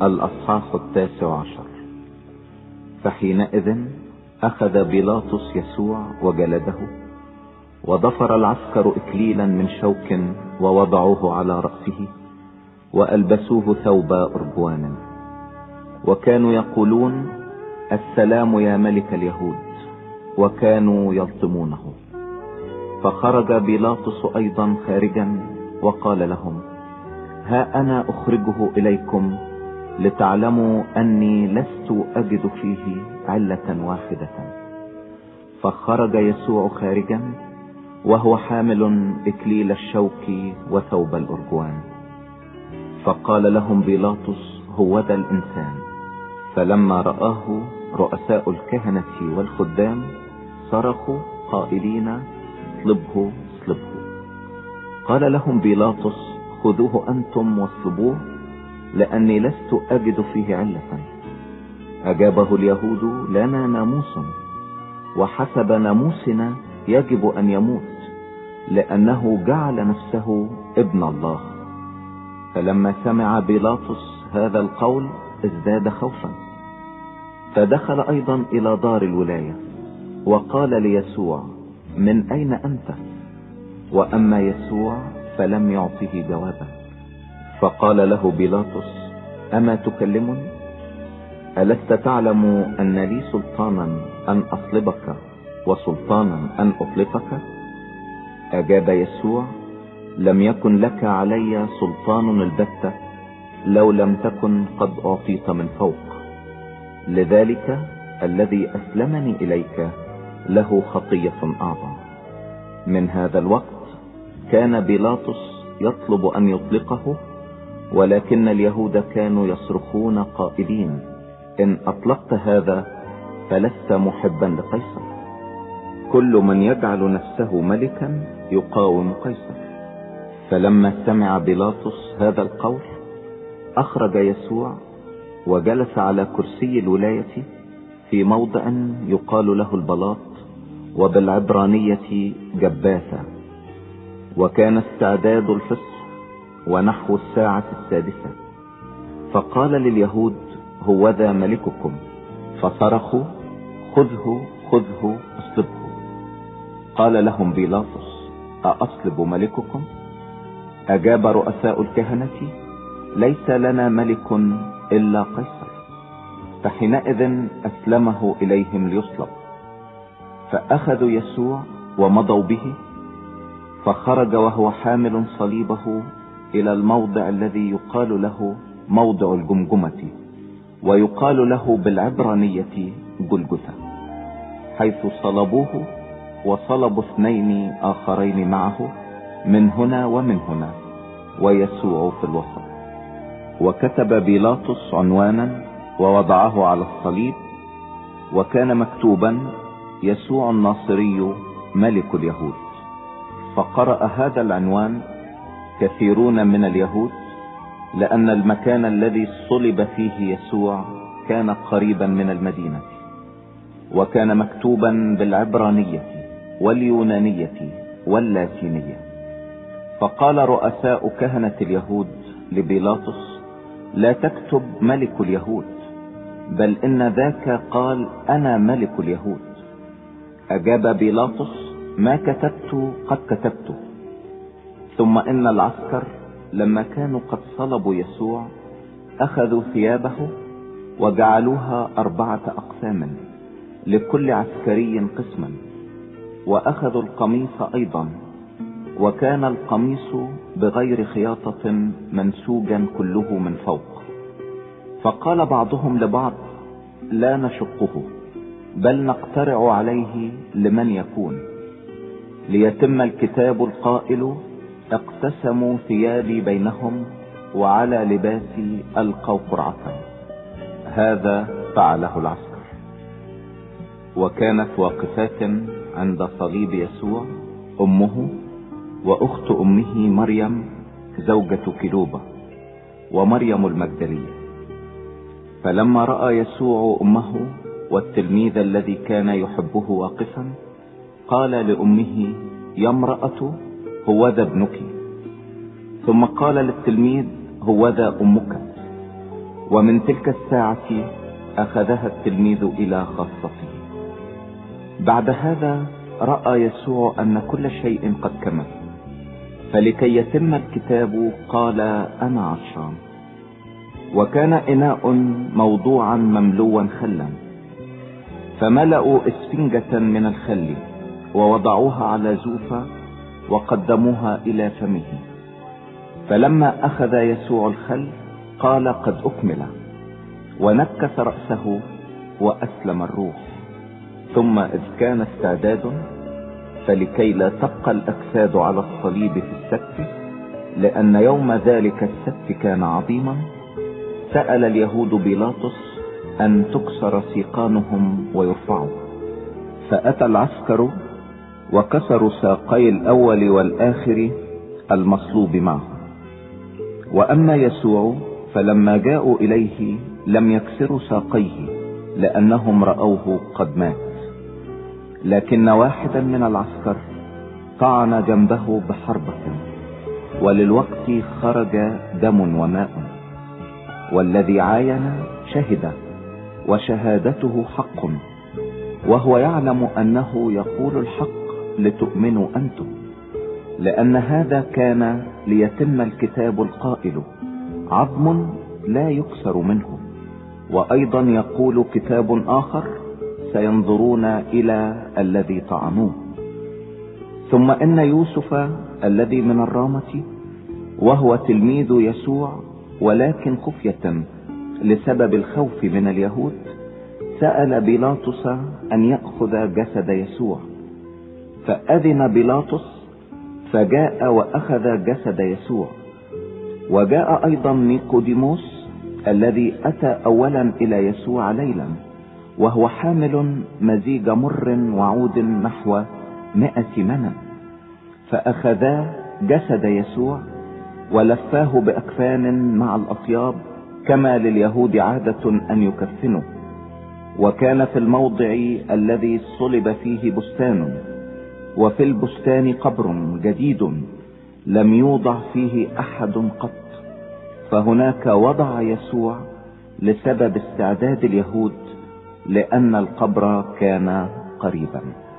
الأصحاح 19. فحينئذ أخذ بيلاطس يسوع وجلده، وضفر العسكر إكليلا من شوك ووضعوه على رأسه، وألبسوه ثوب أرجوان، وكانوا يقولون: السلام يا ملك اليهود، وكانوا يلطمونه. فخرج بيلاطس أيضا خارجا وقال لهم: ها أنا أخرجه إليكم لتعلموا أني لست أجد فيه علة واحدة. فخرج يسوع خارجا وهو حامل إكليل الشوك وثوب الأرجوان. فقال لهم بيلاطس: هوذا الإنسان. فلما رآه رؤساء الكهنة والخدام صرخوا قائلين: اصلبه اصلبه. قال لهم بيلاطس: خذوه أنتم واصلبوه، لأني لست أجد فيه علة. أجابه اليهود: لنا ناموس، وحسب ناموسنا يجب أن يموت، لأنه جعل نفسه ابن الله. فلما سمع بيلاطس هذا القول ازداد خوفا، فدخل أيضا إلى دار الولاية وقال ليسوع: من أين أنت؟ وأما يسوع فلم يعطه جوابا. فقال له بيلاطس: أما تكلمني؟ ألست تعلم أن لي سلطانا أن أصلبك وسلطانا أن أطلقك؟ أجاب يسوع: لم يكن لك علي سلطان البتة لو لم تكن قد أعطيت من فوق. لذلك الذي أسلمني إليك له خطية أعظم. من هذا الوقت كان بيلاطس يطلب أن يطلقه، ولكن اليهود كانوا يصرخون قائلين: إن أطلقت هذا فلست محبا لقيصر. كل من يجعل نفسه ملكا يقاوم قيصر. فلما سمع بيلاطس هذا القول أخرج يسوع وجلس على كرسي الولاية في موضع يقال له البلاط، وبالعبرانية جباثة. وكان استعداد الفصح ونحو 6:00. فقال لليهود: هوذا ملككم. فصرخوا: خذه خذه اصلبه. قال لهم بيلاطس: أأصلب ملككم؟ أجاب رؤساء الكهنة: ليس لنا ملك إلا قيصر. فحينئذ أسلمه إليهم ليصلب. فأخذوا يسوع ومضوا به، فخرج وهو حامل صليبه إلى الموضع الذي يقال له موضع الجمجمة، ويقال له بالعبرانية جلجثة، حيث صلبوه، وصلبوا 2 آخرين معه من هنا ومن هنا، ويسوع في الوسط. وكتب بيلاطس عنوانا ووضعه على الصليب، وكان مكتوبا: يسوع الناصري ملك اليهود. فقرأ هذا العنوان كثيرون من اليهود، لأن المكان الذي صلب فيه يسوع كان قريبا من المدينة، وكان مكتوبا بالعبرانية واليونانية واللاتينية. فقال رؤساء كهنة اليهود لبيلاطس: لا تكتب ملك اليهود، بل إن ذاك قال: أنا ملك اليهود. أجاب بيلاطس: ما كتبت قد كتبت. ثم إن العسكر لما كانوا قد صلبوا يسوع أخذوا ثيابه وجعلوها 4 أقسام، لكل عسكري قسما، وأخذوا القميص أيضا، وكان القميص بغير خياطة منسوجا كله من فوق. فقال بعضهم لبعض: لا نشقه، بل نقترع عليه لمن يكون، ليتم الكتاب القائل: اقتسموا ثيابي بينهم، وعلى لباسي ألقوا قرعة. هذا فعله العسكر. وكانت واقفات عند صليب يسوع أمه وأخت أمه مريم زوجة كلوبة ومريم المجدلية. فلما رأى يسوع أمه والتلميذ الذي كان يحبه واقفا، قال لأمه: يا امرأة، هوذا ابنك. ثم قال للتلميذ: هوذا أمك. ومن تلك الساعة أخذها التلميذ إلى خاصته. بعد هذا رأى يسوع أن كل شيء قد كمل، فلكي يتم الكتاب قال: أنا عطشان. وكان إناء موضوعا مملوا خلا، فملأوا إسفنجة من الخل ووضعوها على زوفة وقدموها إلى فمه. فلما أخذ يسوع الخل قال: قد أكمل، ونكس رأسه وأسلم الروح. ثم إذ كان استعداد فلكي لا تبقى الأجساد على الصليب في السبت، لأن يوم ذلك السبت كان عظيما، سأل اليهود بيلاطس أن تكسر سيقانهم ويرفعوا. فأتى العسكر وكسروا ساقي الأول والآخر المصلوب معه. وأما يسوع فلما جاءوا إليه لم يكسروا ساقيه، لأنهم رأوه قد مات. لكن واحدا من العسكر طعن جنبه بحربة، وللوقت خرج دم وماء. والذي عاين شهد، وشهادته حق، وهو يعلم أنه يقول الحق لتؤمنوا أنتم، لأن هذا كان ليتم الكتاب القائل: عظم لا يكسر منه. وأيضا يقول كتاب آخر: سينظرون إلى الذي طعنوه. ثم إن يوسف الذي من الرامة، وهو تلميذ يسوع ولكن خفية لسبب الخوف من اليهود، سأل بيلاطس أن يأخذ جسد يسوع. فأذن بيلاطس، فجاء وأخذ جسد يسوع. وجاء أيضا نيقوديموس الذي أتى أولا إلى يسوع ليلا، وهو حامل مزيج مر وعود نحو 100 منن. فأخذا جسد يسوع ولفاه بأكفان مع الأطياب، كما لليهود عادة أن يكفنوا. وكان في الموضع الذي صلب فيه بستان، وفي البستان قبر جديد لم يوضع فيه أحد قط، فهناك وضع يسوع لسبب استعداد اليهود، لأن القبر كان قريبا.